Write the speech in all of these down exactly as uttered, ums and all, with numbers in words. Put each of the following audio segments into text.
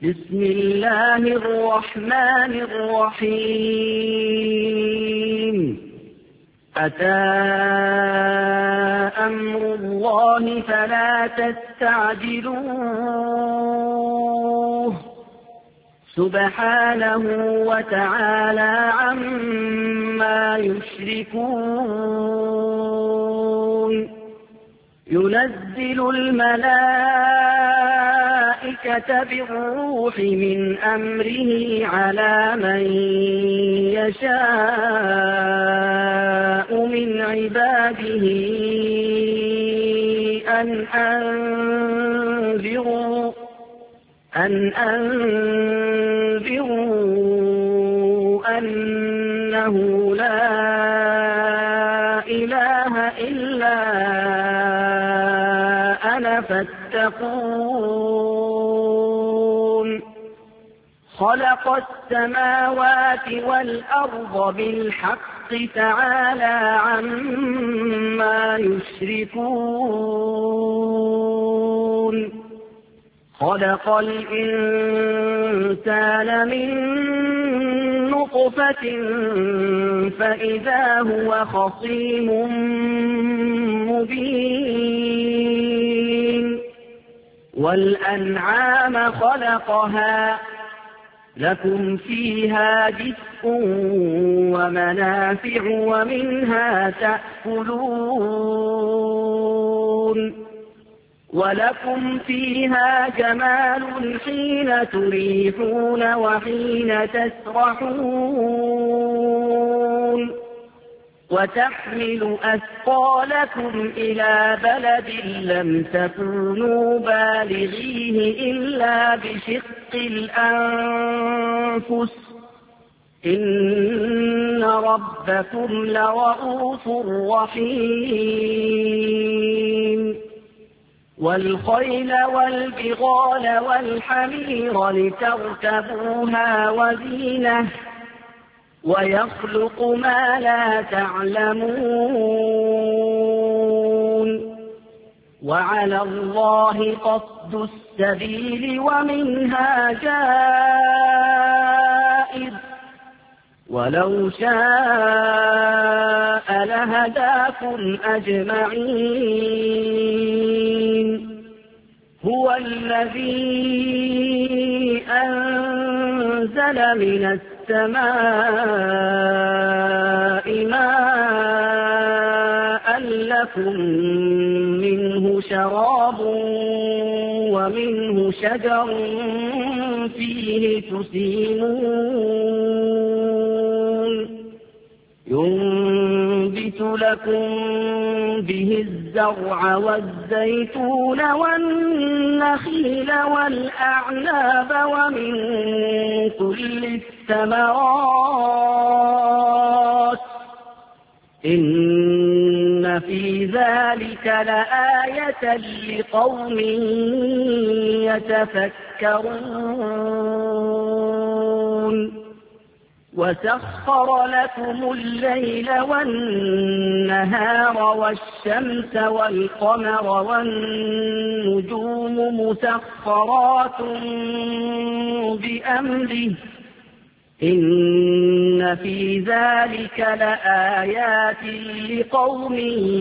بسم الله الرحمن الرحيم أتى أمر الله فلا تستعجلوه سبحانه وتعالى عما يشركون ينزل الملائكة بالروح من أمره على من يشاء من عباده أن أنذروا أن أنذروا أنه لا إله إلا أنا فاتقون خلق السماوات والأرض بالحق تعالى عما يشركون خلق الإنسان من نطفة فإذا هو خصيم مبين والأنعام خلقها لكم فيها دفء ومنافع ومنها تأكلون ولكم فيها جمال حين تريحون وحين تسرحون وتحمل أثقالكم إلى بلد لم تكونوا بالغيه إلا بشق الأنفس إن ربكم لرؤوف رحيم والخيل والبغال والحمير لتركبوها وزينة ويخلق ما لا تعلمون وعلى الله قصد السبيل ومنها جائر ولو شاء لهداكم أجمعين هو الذي أنزل من السماء ماء لكم منه شراب ومنه شجر فيه تسيمون ينبت لكم به الزرع والزيتون والنخيل والأعناب ومن كل الثمرات إن في ذلك لآية لقوم يتفكرون وسخر لكم الليل والنهار والشمس والقمر والنجوم مسخرات بأمره إن في ذلك لآيات لقوم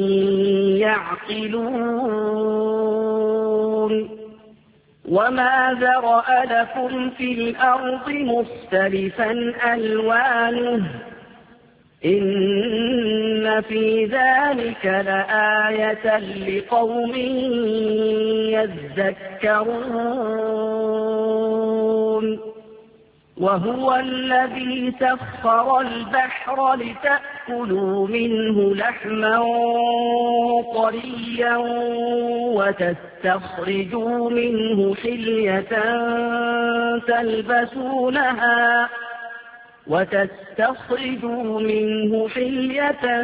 يعقلون وما ذرأ لكم في الأرض مختلفا ألوانه إن في ذلك لآية لقوم يذكرون وهو الذي سخر البحر لتأكلوا منه لحما طريا وتستخرجوا منه حلية تلبسونها وتستخرجوا منه حلية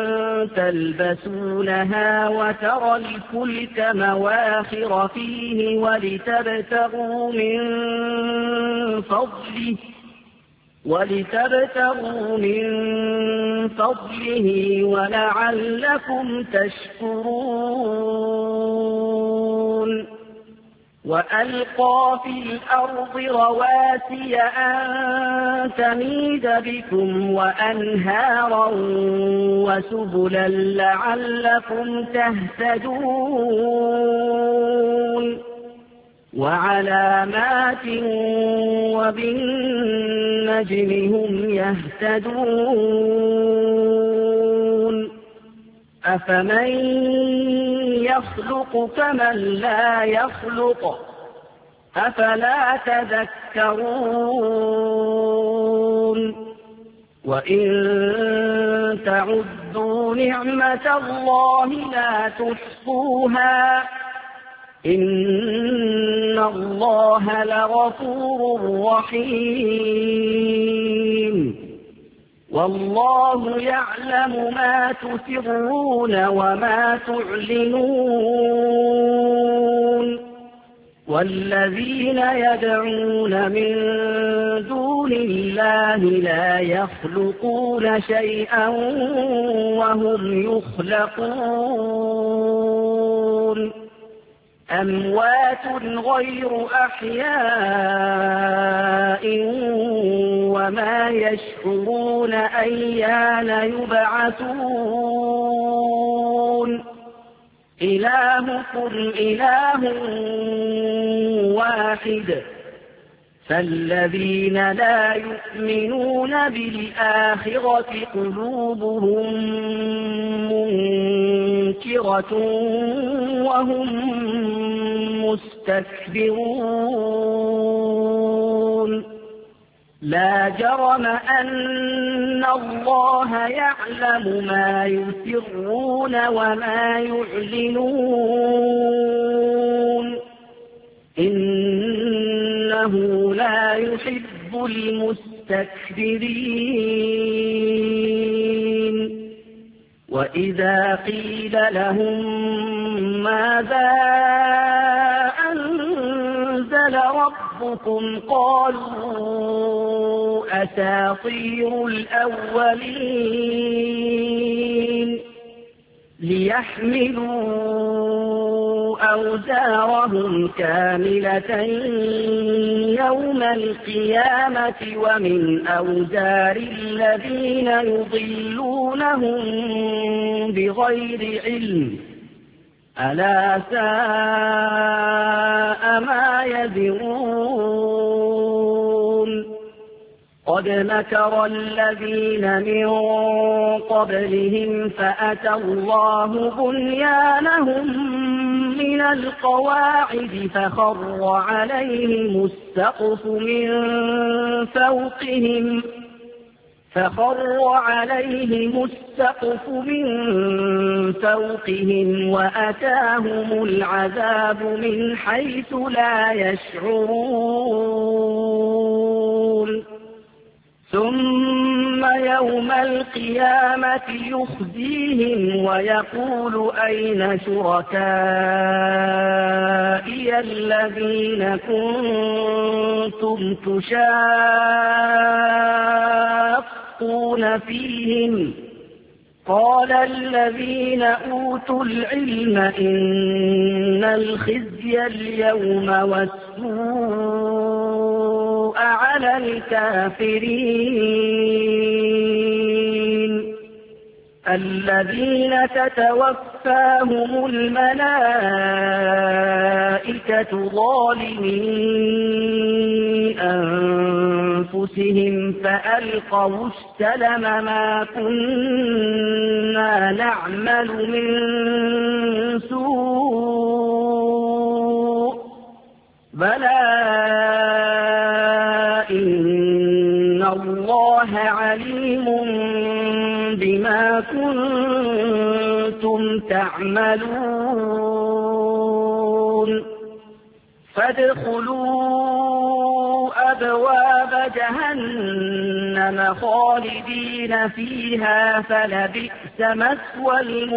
تلبسونها وترى الفلك مواخر فيه ولتبتغوا من فضله ولتبتغوا من فضله ولعلكم تشكرون وألقى في الأرض رواسي أن تميد بكم وأنهارا وسبلا لعلكم تهتدون وعلامات وبالنجم هم يهتدون أفمن يخلق كمن لا يخلق أفلا تذكرون وإن تعدوا نعمة الله لا تحصوها إن الله لغفور رحيم والله يعلم ما تسرون وما تعلنون والذين يدعون من دون الله لا يخلقون شيئا وهم يخلقون أموات غير أحياء وما يشعرون أيان يبعثون إلهكم إله واحد فالذين لا يؤمنون بالآخرة قلوبهم منكرة وهم مستكبرون لا جرم أن الله يعلم ما يسرون وما يعلنون إنه لا يحب المستكبرين وإذا قيل لهم ماذا أنزل ربكم قالوا أساطير الأولين ليحملوا أوزارهم كاملة يوم القيامة ومن أوزار الذين يضلونهم بغير علم ألا ساء ما يزرون قد مكر الذين من قبلهم فأتى الله بنيانهم من القواعد فخر عليهم السقف من فوقهم فخر عليهم السقف من فوقهم وأتاهم العذاب من حيث لا يشعرون ثم يوم القيامة يخزيهم ويقول أين شركائي الذين كنتم تشاقون فيهم قال الذين أوتوا العلم إن الخزي اليوم والسوء على الكافرين الذين تتوفاهم الملائكة ظالمي أنفسهم فألقوا السلم ما كنا نعمل من سوء بلى إن الله عليم بما كنتم تعملون فادخلوا أبواب جهنم خالدين فيها فلبئس مثوى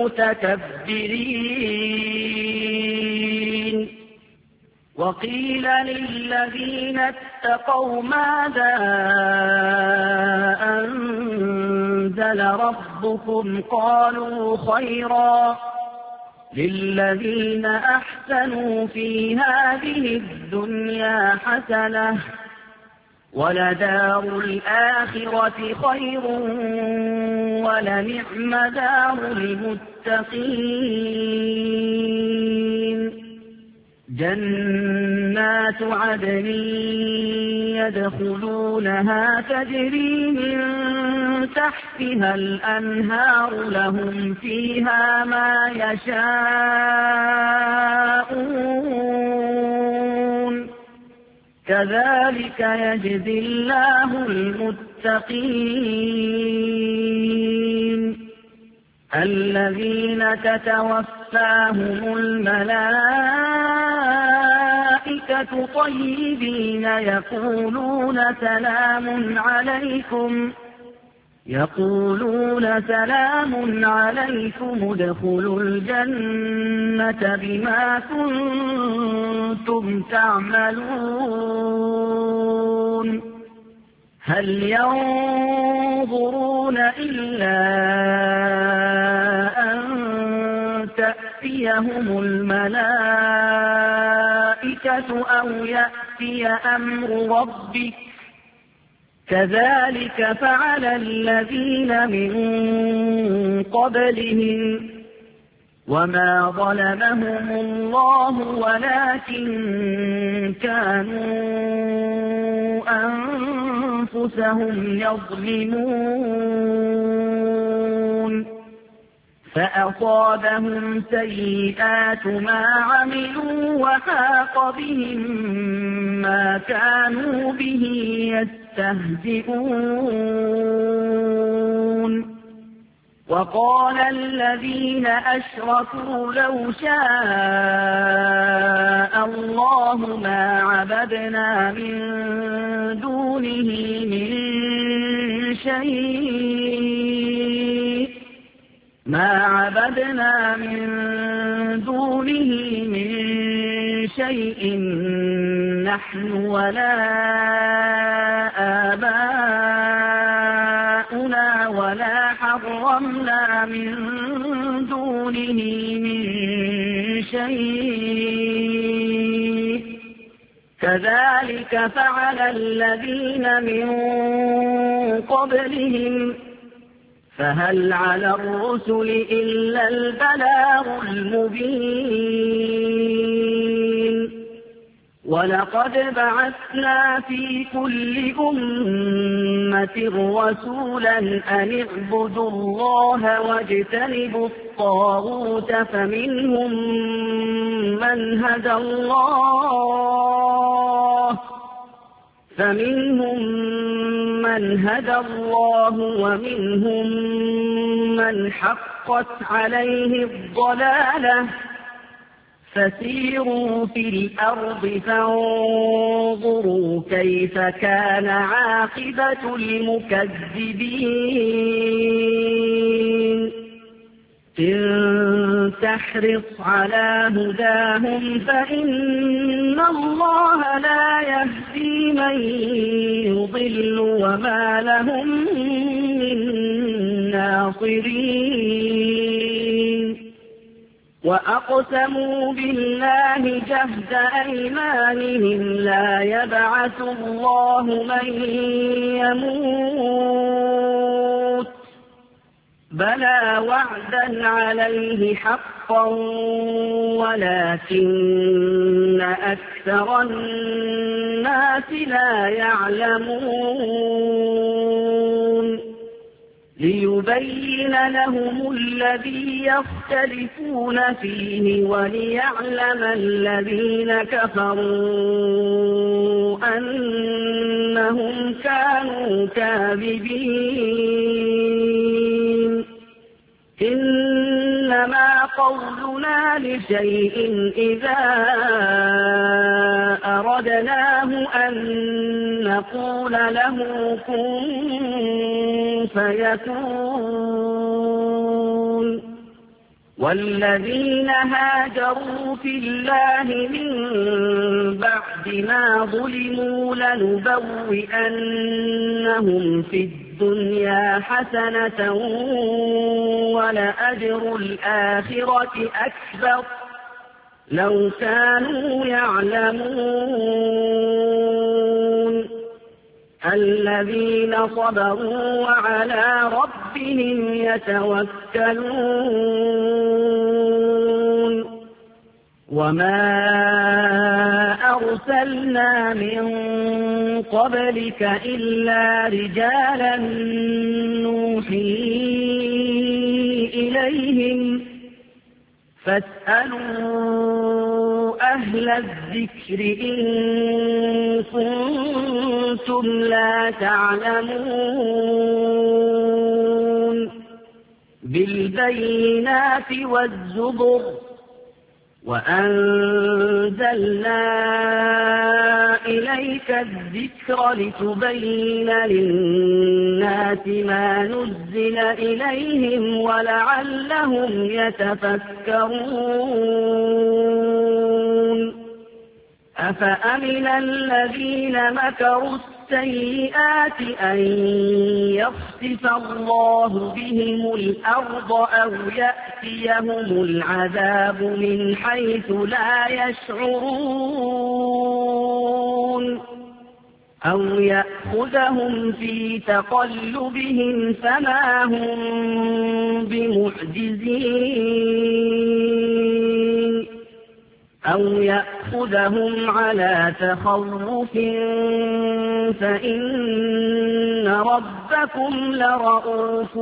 المتكبرين وقيل للذين اتقوا ماذا أنزل ربكم قالوا خيرا للذين أحسنوا في هذه الدنيا حسنة ولدار الآخرة خير ولنعم دار المتقين جنات عدن يدخلونها تجري من تحتها الأنهار لهم فيها ما يشاءون كذلك يجزي الله المتقين الذين تتوفاهم الملائكة طيبين يقولون سلام عليكم يقولون سلام عليكم ادخلوا الجنة بما كنتم تعملون هل ينظرون إلا أن تأتيهم الملائكة أو يأتي أمر ربك كذلك فعل الذين من قبلهم وما ظلمهم الله ولكن كانوا أنفسهم يظلمون فأصابهم سيئات ما عملوا وحاق بهم ما كانوا به يستهزئون وقال الذين أشركوا لو شاء الله ما عبدنا من دونه من شيء ما عبدنا من دونه من شيء نحن ولا آباؤنا ولا حرمنا من دونه من شيء كذلك فعل الذين من قبلهم فهل على الرسل إلا البلاغ المبين ولقد بعثنا في كل أمة رسولا أن اعبدوا الله واجتنبوا الطاغوت فمنهم من هدى الله فمنهم من هدى الله ومنهم من حقت عليه الضلالة فسيروا في الأرض فانظروا كيف كان عاقبة المكذبين إن تحرص على هداهم فإن الله لا يهدي من يضل وما لهم من ناصرين وأقسموا بالله جهد أيمانهم لا يبعث الله من يموت بلى وعدا عليه حقا ولكن أكثر الناس لا يعلمون ليبين لهم الذي يختلفون فيه وليعلم الذين كفروا أنهم كانوا كاذبين إنما قولنا لشيء إذا أردناه أن نقول له كن فيكون والذين هاجروا في الله من بعد ما ظلموا لنبوئنهم في الدنيا الدنيا حسنة ولأجر الآخرة أكبر لو كانوا يعلمون الذين صبروا وعلى ربهم يتوكلون وما أرسلنا من قبلك إلا رجالا نوحي إليهم فاسألوا أهل الذكر إن كنتم لا تعلمون بالبينات والزبر وأنزلنا إليك الذكر لتبين للناس ما نزل إليهم ولعلهم يتفكرون أفأمن الذين مكروا السيئات أن يخسف الله بهم الأرض أو يأتيهم العذاب من حيث لا يشعرون أو يأخذهم في تقلبهم فما هم بمعجزين أو يأخذهم على تخوف فإن ربكم لرؤوف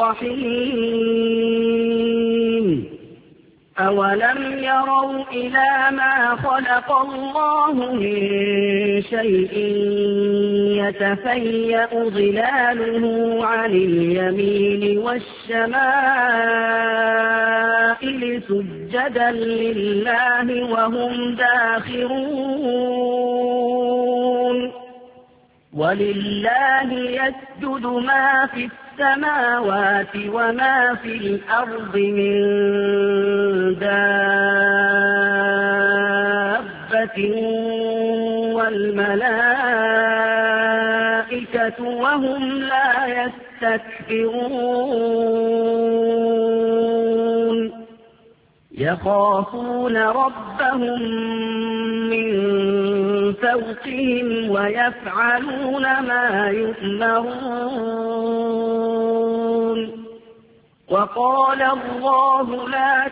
رحيم أولم يروا إلى ما خلق الله من شيء يتفيأ ظلاله عن اليمين والشمائل سجدا لله وهم داخرون ولله يسجد ما في السماوات وما في الأرض من دابة والملائكة وهم لا يستكبرون يخافون ربهم من فوقهم ويفعلون ما يؤمرون وقال الله لا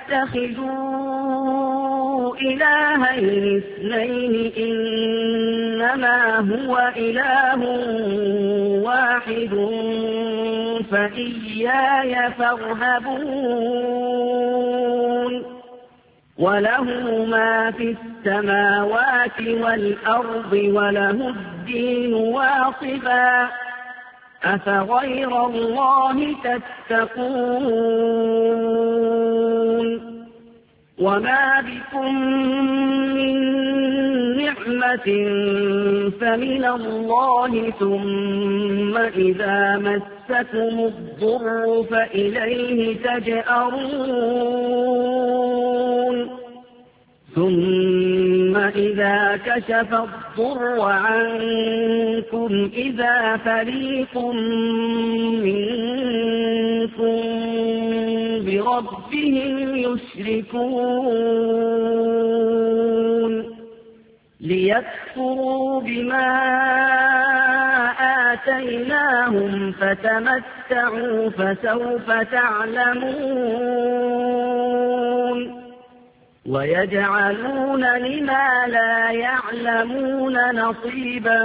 تتخذوا إلهين اثنين إنما هو إله واحد فإياي فارهبون وله ما في السماوات والأرض وله الدين واصبا أفغير الله تتقون وما بكم من نعمة فمن الله ثم إذا مسكم الضر فإليه تجأرون ثم إذا كشف الضر عنكم إذا فريق منكم بربهم يشركون ليكفروا بما آتيناهم فتمتعوا فسوف تعلمون ويجعلون لما لا يعلمون نصيبا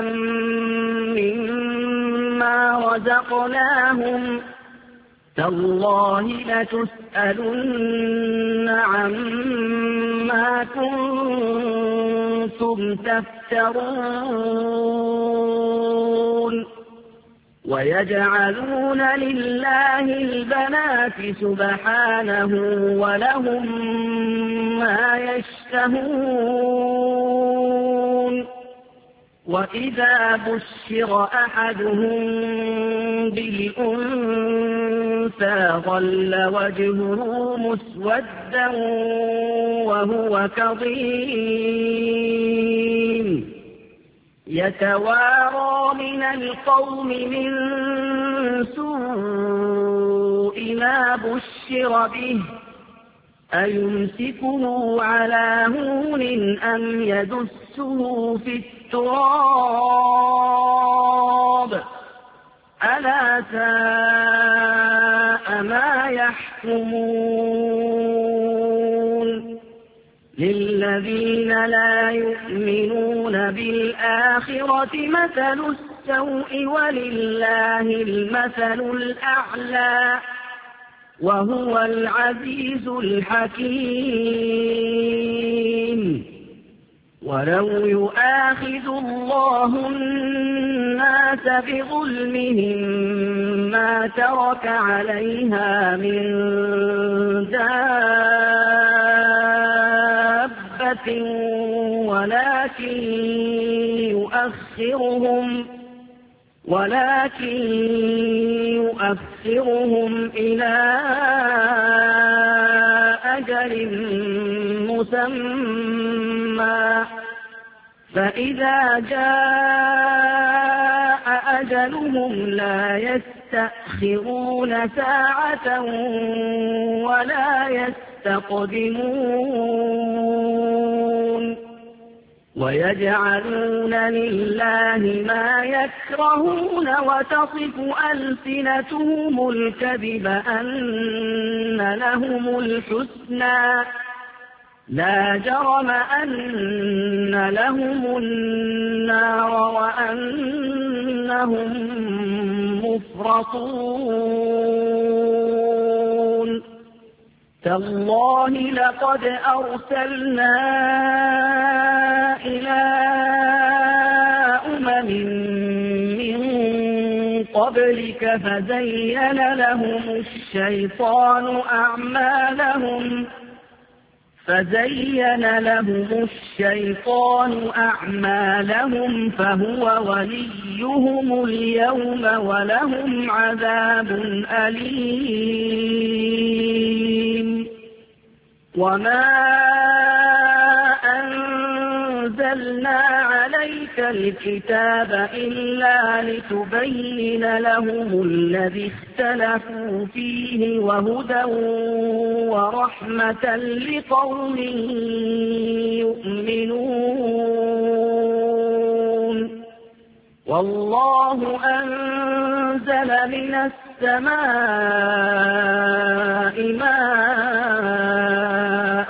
مما رزقناهم تالله لتسألن عما كنتم تفترون ويجعلون لله البنات سبحانه ولهم ما يشتهون وإذا بشر أحدهم بالأنثى ظل وجهه مسودا وهو كظيم يتوارى من القوم من سوء ما بشر به أيمسكه على هون أم يدسه في التراب ألا ساء ما يحكمون للذين لا يؤمنون بالآخرة مثل السوء ولله المثل الأعلى وهو العزيز الحكيم ولو يؤاخذ الله الناس بظلمهم ما ترك عليها من دابة ولكن يؤخرهم ولكن يؤخرهم إلى أجل مسمى فإذا جاء أجلهم لا يستأخرون ساعة ولا يستقدمون ويجعلون لله ما يكرهون وتصف ألسنتهم الكذب أن لهم الحسنى لا جرم أن لهم النار وأنهم مفرطون تالله لقد أرسلنا إلى أمم من قبلك فزين لهم الشيطان أعمالهم فزين لهم الشيطان أعمالهم فهو وليهم اليوم ولهم عذاب أليم وما أنزلنا عليك الكتاب إلا لتبين لهم الذي اختلفوا فيه وهدى ورحمة لقوم يؤمنون والله أنزل من السماء ماء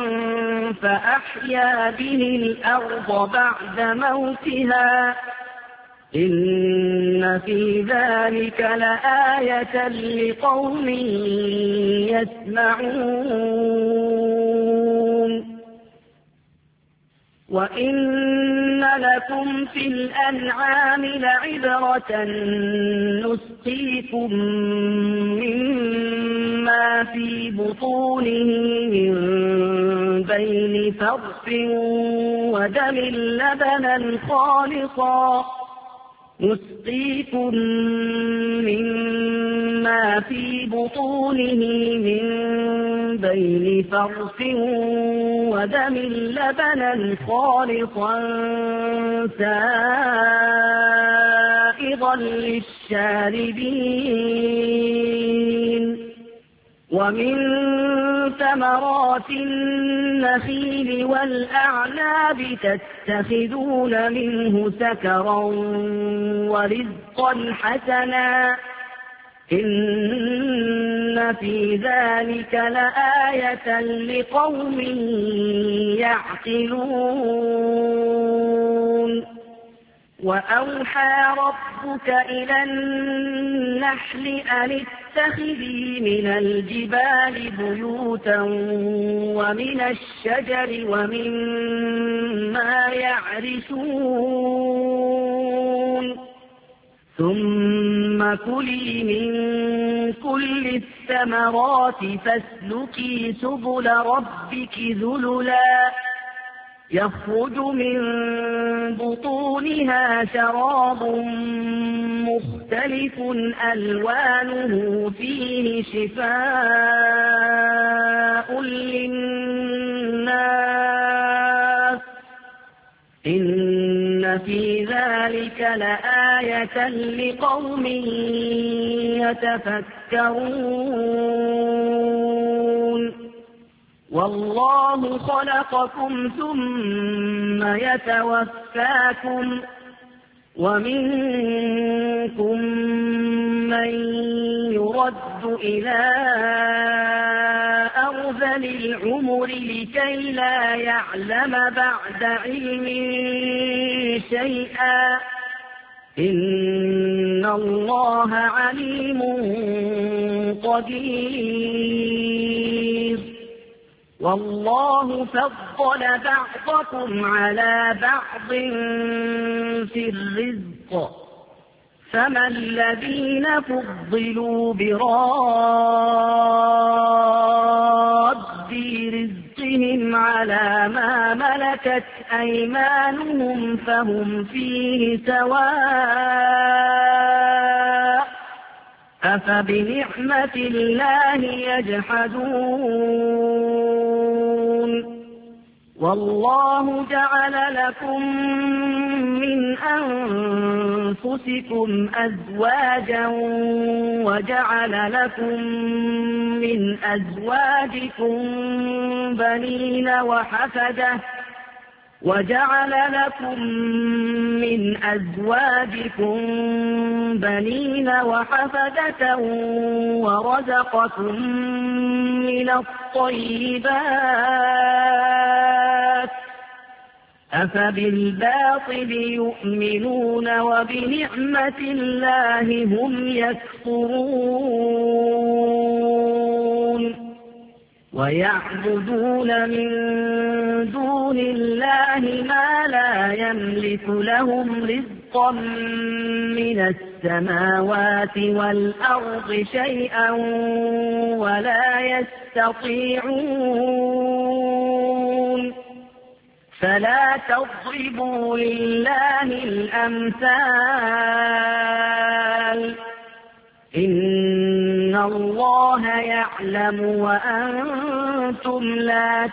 فأحيا به الأرض بعد موتها إن في ذلك لآية لقوم يسمعون وإن لكم في الأنعام لعبرة نسقيكم مما في بطونه من بين فرث ودم لبنا خالصا نسقيكم مما في بطونه من بين فرث ودم لبنا خالصا سائغا للشاربين ومن ثمرات النخيل والأعناب تتخذون منه سكرا ورزقا حسنا إن في ذلك لآية لقوم يعقلون وأوحى ربك إلى النحل أن اتخذي من الجبال بيوتا ومن الشجر ومما يعرشون ثم كلي من كل الثمرات فاسلكي سبل ربك ذللا يخرج من بطونها شراب مختلف ألوانه فيه شفاء للناس إن إن في ذلك لآية لقوم يتفكرون والله خلقكم ثم يتوفاكم ومنكم من يرد إلى أرذل العمر لكي لا يعلم بعد علم شيئا إن الله عليم قدير والله فضل بعضكم على بعض في الرزق فما الذين فضلوا براد رزقهم على ما ملكت أيمانهم فهم فيه سواء أفبنعمة الله يجحدون والله جعل لكم من أنفسكم أزواجا وجعل لكم من أزواجكم بنين وحفدة وجعل لكم من أزواجكم بنين وحفدة ورزقكم من الطيبات أفبالباطل يؤمنون وبنعمة الله هم يكفرون ويعبدون من دون الله ما لا يملك لهم رزقا من السماوات والأرض شيئا ولا يستطيعون فلا تضربوا لله الأمثال إن الله يعلم وأنتم لا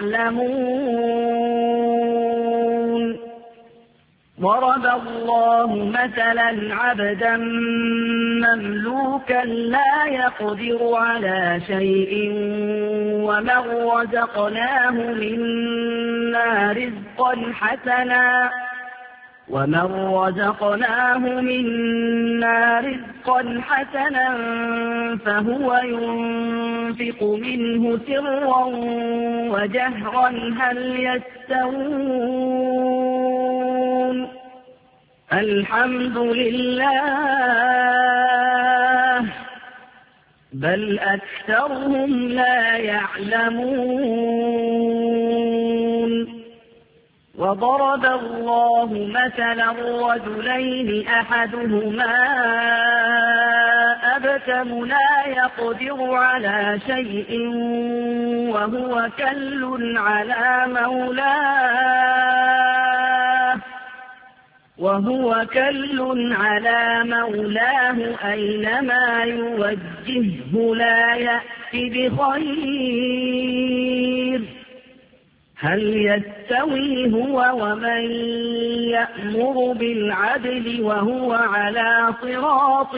تعلمون ضرب الله مثلا عبدا مملوكا لا يقدر على شيء ومن رزقناه منا رزقا حسنا ومن رزقناه منا رزقا حسنا فهو ينفق منه سرا وجهرا هل يستوون الحمد لله بل أكثرهم لا يعلمون وضرب الله مثلا رجلين أحدهما أبكم لا يقدر على شيء وهو كل على مولاه وهو كل على مولاه أينما يوجهه لا يأتي بخير هل يستوي هو ومن يأمر بالعدل وهو على صراط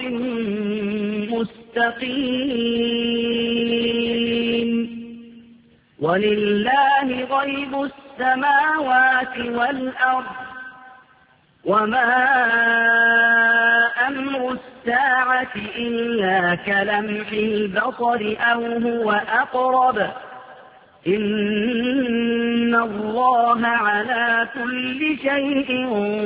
مستقيم ولله غيب السماوات والأرض وما أمر الساعة إلا كلمح البصر أو هو أقرب إن الله على كل شيء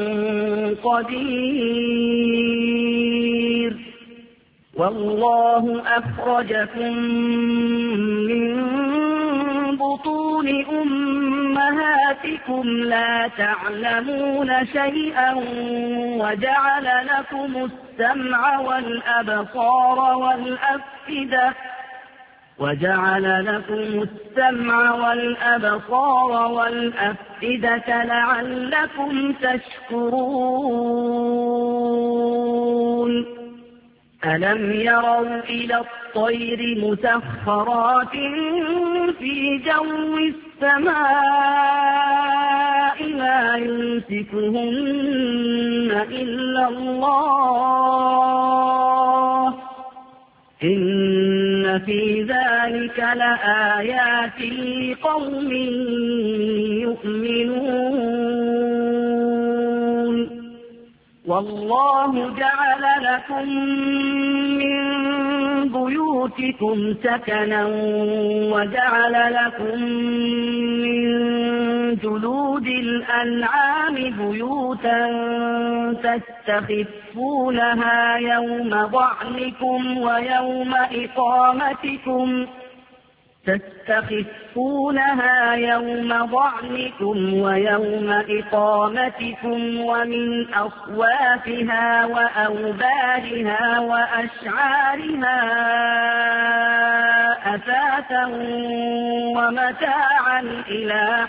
قدير والله أخرجكم من بطون أمهاتكم لا تعلمون شيئا وجعل لكم السمع والأبصار والأفئدة وجعل لكم السمع والأبصار والأفئدة لعلكم تشكرون ألم يروا إلى الطير مسخرات في جو السماء لا يمسكهن إلا الله إن في ذلك لآيات لقوم يؤمنون والله جعل لكم من بيوتكم سكنا وجعل لكم من جلود الأنعام بيوتا تستخفونها يوم ضعنكم ويوم إقامتكم تستخفونها يوم ضعنكم ويوم إقامتكم ومن أصوافها وأوبارها وأشعارها أثاثا ومتاعا إلى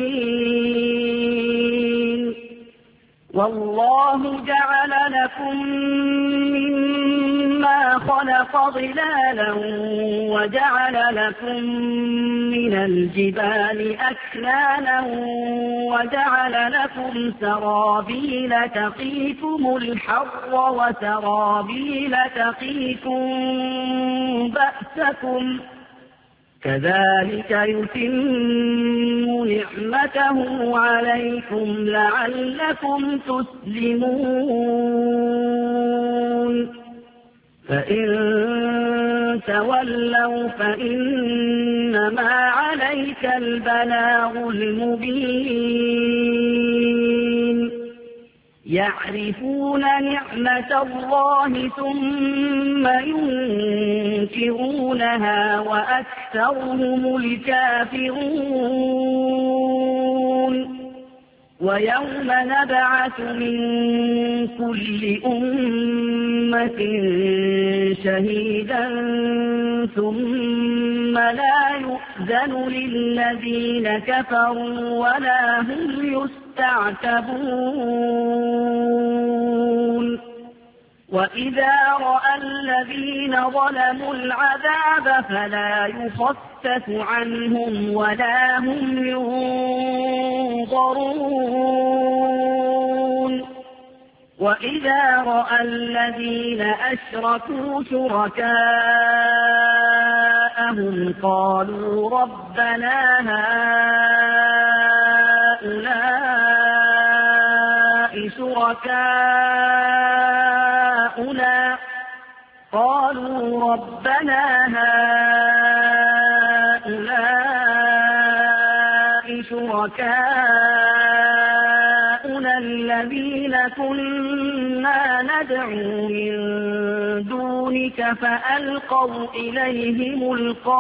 حين والله جعل لكم مما خلق ظلالا وجعل لكم من الجبال أكنانا وجعل لكم سرابيل تقيكم الحر وسرابيل تقيكم بأسكم كذلك يتم نعمته عليكم لعلكم تسلمون فإن تولوا فإنما عليك البلاغ المبين يعرفون نعمة الله ثم ينكرونها وأكثرهم الكافرون ويوم نبعث من كل أمة شهيدا ثم لا يؤذن للذين كفروا ولا هم يستعتبون وإذا رأى الذين ظلموا العذاب فلا يخفف عنهم ولا هم ينظرون وإذا رأى الذين أشركوا شركاءهم قالوا ربنا هؤلاء شركاؤنا قالوا ربنا هؤلاء شركاؤنا الذين كنا ندعو من دونك فألقوا إليهم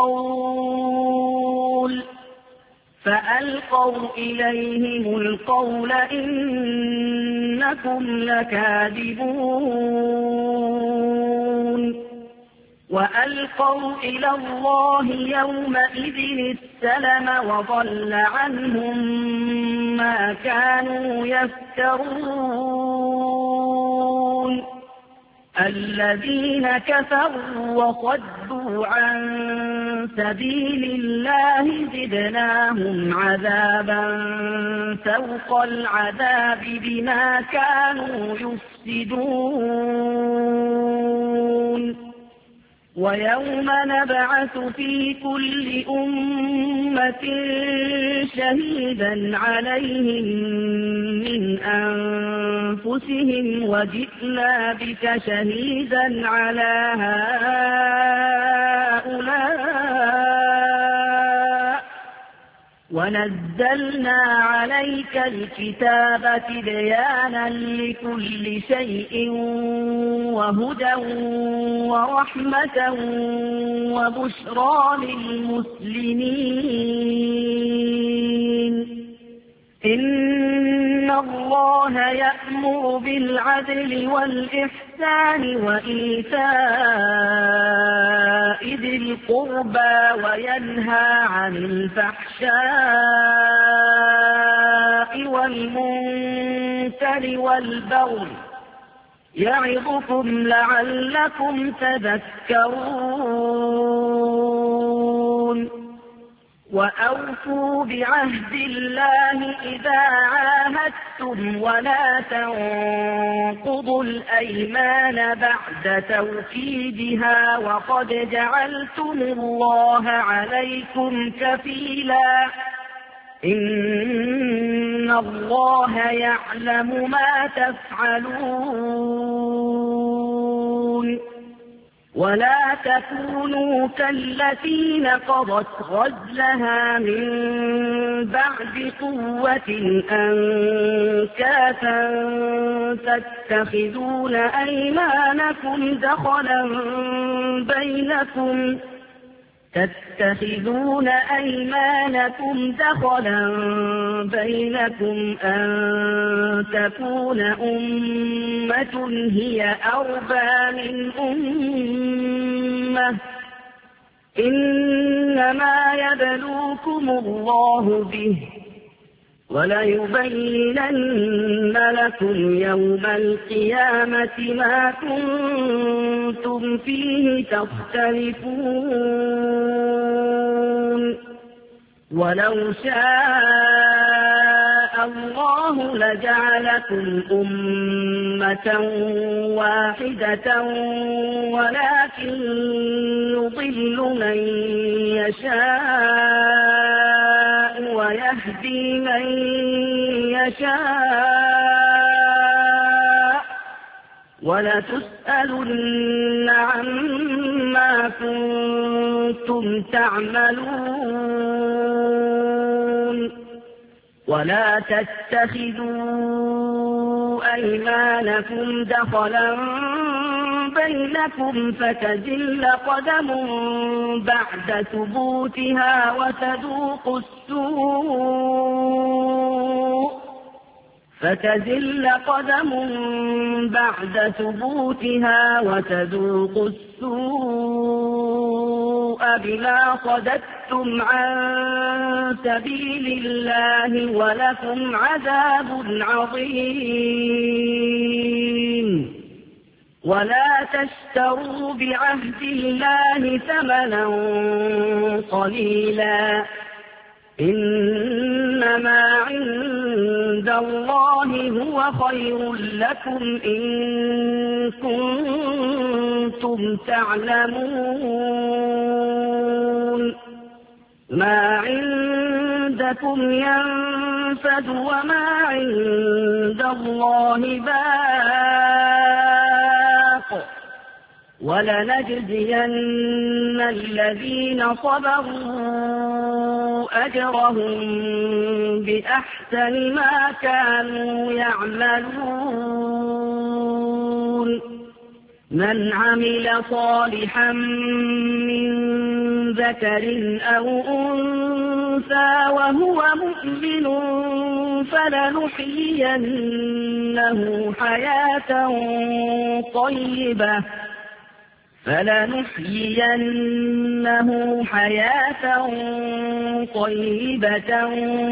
القول فألقوا إليهم القول إنكم لكاذبون وألقوا إلى الله يومئذ السلم وضل عنهم ما كانوا يفترون الذين كفروا وصدوا عن سبيل الله زدناهم عذابا فوق العذاب بما كانوا يفسدون ويوم نبعث في كل أمة شهيدا عليهم من أنفسهم وجئنا بك شهيدا على هؤلاء ونزلنا عليك الكتاب تبيانا لكل شيء وهدى ورحمة وبشرى للمسلمين إن الله يأمر بالعدل والإحسان وإيتاء ذي القربى وينهى عن الفحشاء والمنكر والبغي يعظكم لعلكم تذكرون وأوفوا بعهد الله إذا عاهدتم ولا تنقضوا الأيمان بعد توكيدها وقد جعلتم الله عليكم كفيلا إن الله يعلم ما تفعلون ولا تكونوا كالتي نقضت غزلها من بعد قوة أنكاثا تتخذون أيمانكم دخلا بينكم تتخذون أيمانكم دخلا بينكم أن تكون أمة هي أربى من أمة إنما يبلوكم الله به وليبينن لكم يوم القيامة ما كنتم فيه تختلفون ولو شاء الله لجعلكم أمة واحدة ولكن يضل من يشاء ويهدي من يشاء ولتسألن عما كنتم تعملون ولا تتخذوا أيمانكم دخلا بينكم فتزل قدم بعد ثبوتها وتذوقوا السوء فتزل قدم بعد ثبوتها وتذوقوا السوء بما صددتم عن سبيل الله ولكم عذاب عظيم ولا تشتروا بعهد الله ثمنا قليلا إنما عند الله هو خير لكم إن كنتم تعلمون ما عندكم ينفد وما عند الله باق ولنجزين الذين صبروا أجرهم بأحسن ما كانوا يعملون من عمل صالحا من ذكر أو أنثى وهو مؤمن فلنحيينه حياة طيبة فلنحيينه حياة طيبة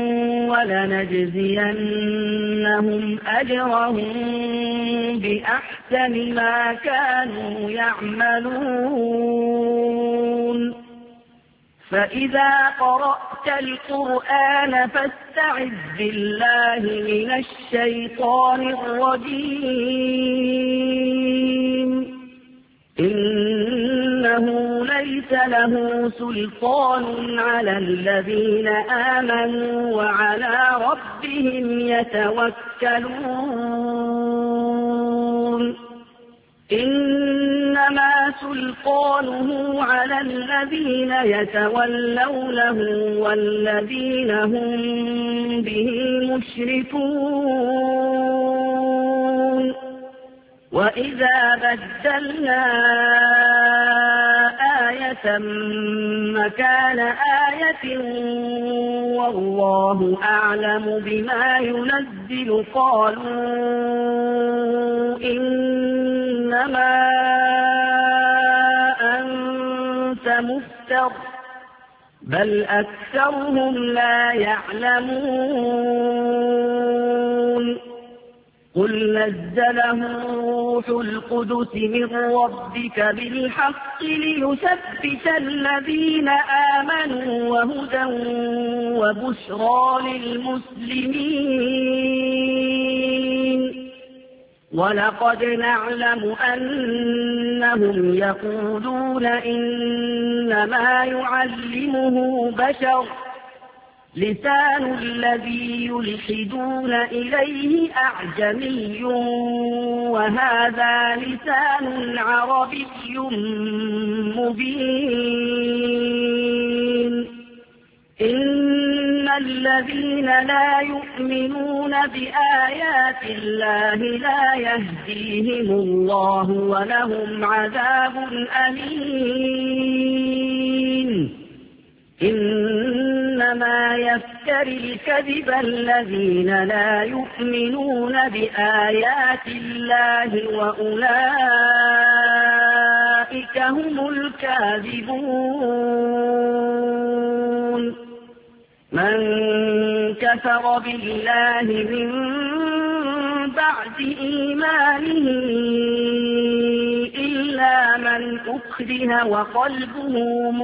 ولنجزينهم أجرهم بأحسن ما كانوا يعملون فإذا قرأت القرآن فاستعذ بالله من الشيطان الرجيم إنه ليس له سلطان على الذين آمنوا وعلى ربهم يتوكلون إنما سلطانه على الذين يتولونه والذين هم به مشركون وإذا بدلنا آية مكان آية والله أعلم بما ينزل قالوا إنما أنت مفتر بل أكثرهم لا يعلمون قل نزله روح القدس من ربك بالحق ليثبت الذين آمنوا وهدى وبشرى للمسلمين ولقد نعلم أنهم يقولون إنما يعلمه بشر لسان الذي يلحدون إليه أعجمي وهذا لسان عربي مبين إن الذين لا يؤمنون بآيات الله لا يهديهم الله ولهم عذاب أليم إنما يفتري الكذب الذين لا يؤمنون بآيات الله وأولئك هم الكاذبون من كفر بالله من بعد إيمانه إلا من أكره وقلبه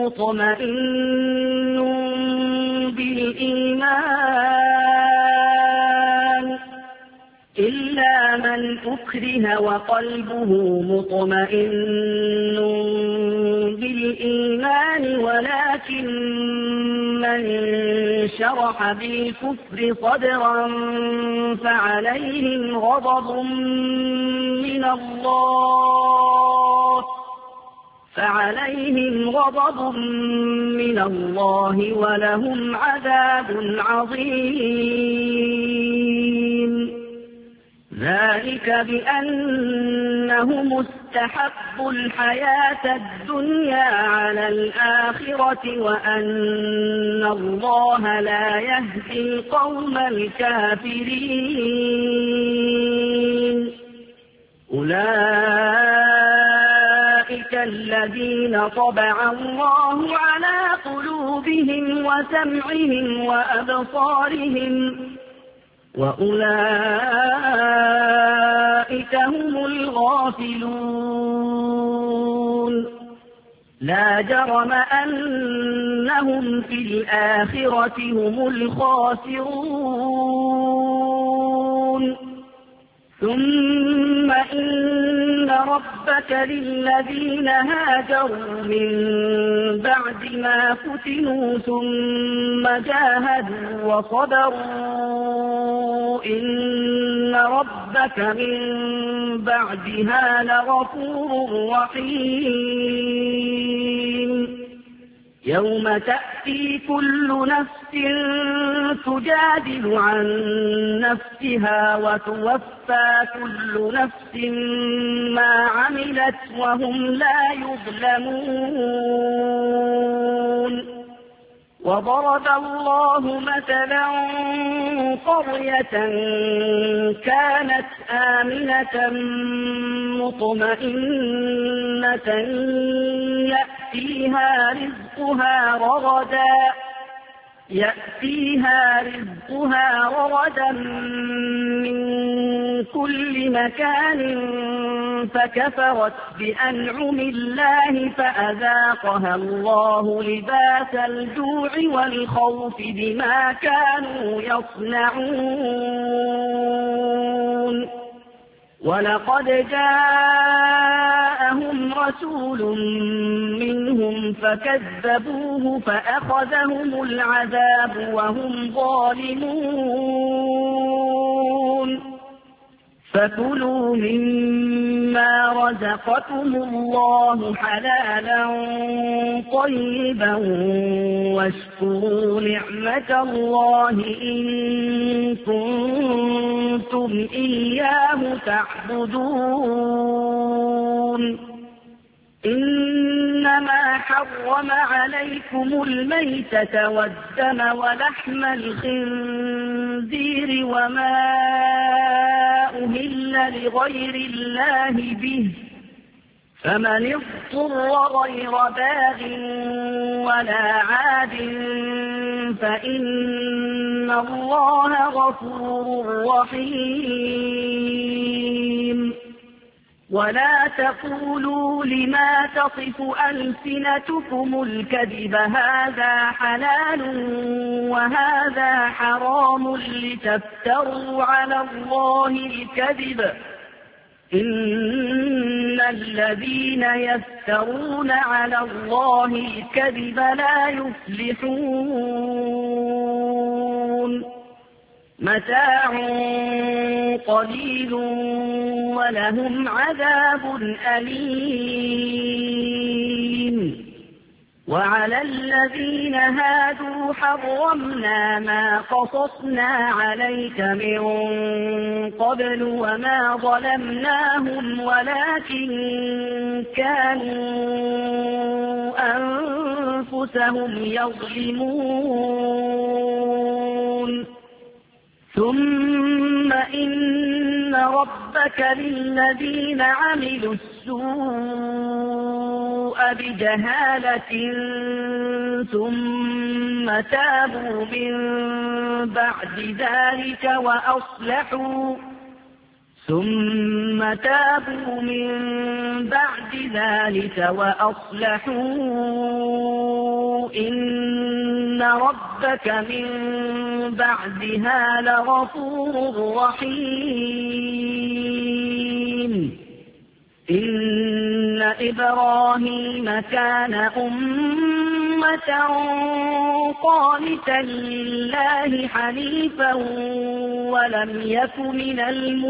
مطمئن بالإيمان إلا من أكره وقلبه مطمئن بالإيمان ولكن من شرح بالكفر صدرا فعليهم غضب من الله فعليهم غضب من الله ولهم عذاب عظيم ذلك بأنهم استحبوا الحياة الدنيا على الآخرة وأن الله لا يهدي القوم الكافرين أولئك الذين طبع الله على قلوبهم وسمعهم وأبصارهم وأولئك هم الغافلون لا جرم أنهم في الآخرة هم الخاسرون ثم إن ربك للذين هاجروا من بعد ما فتنوا ثم جاهدوا وصبروا إن ربك من بعدها لغفور رحيم يوم تأتي كل نفس تجادل عن نفسها وتوفى كل نفس ما عملت وهم لا يظلمون وضرب الله مثلا قرية كانت آمنة مطمئنة يأتيها رزقها رغدا يأتيها رزقها رغدا من كل مكان فكفرت بأنعم الله فأذاقها الله لباس الجوع والخوف بما كانوا يصنعون ولقد جاءهم رسول منهم فكذبوه فأخذهم العذاب وهم ظالمون فكلوا مما رزقكم الله حلالا طيبا واشكروا نعمة الله إن كنتم إياه تعبدون إنما حرم عليكم الميتة والدم ولحم الخنزير وما أهل لغير الله به فمن اضطر غير باغ ولا عاد فإن الله غفور رحيم. ولا تقولوا لما تصف ألسنتكم الكذب هذا حلال وهذا حرام لتفتروا على الله الكذب إن الذين يفترون على الله الكذب لا يفلحون. متاع قليل ولهم عذاب أليم. وعلى الذين هادوا حرمنا ما قصصنا عليك من قبل وما ظلمناهم ولكن كانوا أنفسهم يظلمون. ثم إن ربك للذين عملوا السوء بجهالة ثم تابوا من بعد ذلك وأصلحوا ثم تابوا من بعد ذلك وأصلحوا إن ربك من بعدها لغفور رحيم. إن إبراهيم كان أمة قانتا لله حنيفا ولم يك من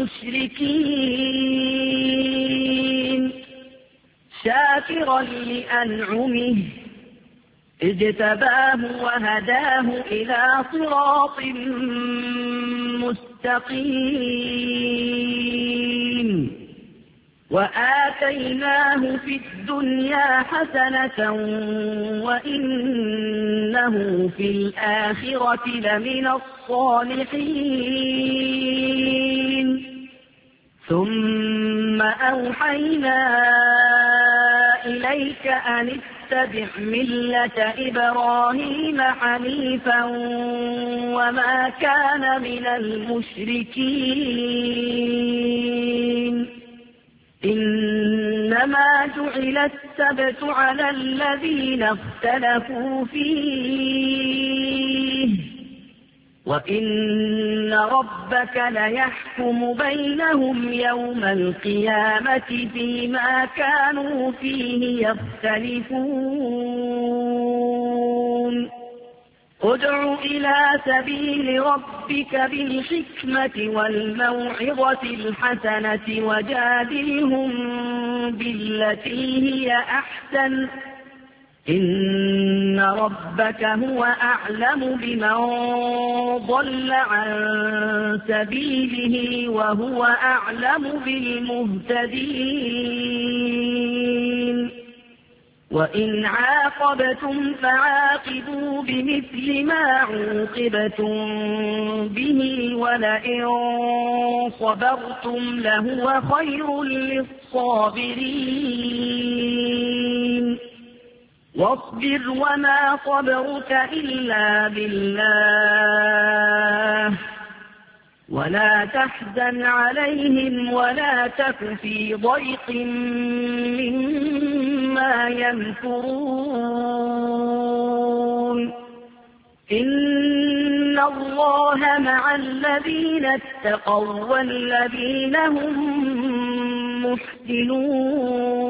المشركين شاكرا لأنعمه اجتباه وهداه إلى صراط مستقيم. وآتيناه في الدنيا حسنة وإنه في الآخرة لمن الصالحين. ثم أوحينا إليك أن اتبع ملة إبراهيم حنيفا وما كان من المشركين. إنما جعل السبت على الذين اختلفوا فيه وإن ربك ليحكم بينهم يوم القيامة فيما كانوا فيه يختلفون. ادع إلى سبيل ربك بالحكمة والموعظة الحسنة وجادلهم بالتي هي أحسن إن ربك هو أعلم بمن ضل عن سبيله وهو أعلم بالمهتدين. وإن عاقبتم فعاقبوا بمثل ما عوقبتم به ولئن صبرتم لهو خير للصابرين. واصبر وما صبرك إلا بالله ولا تحزن عليهم ولا تك في ضيق مما يمكرون. إن الله مع الذين اتقوا والذين هم محسنون.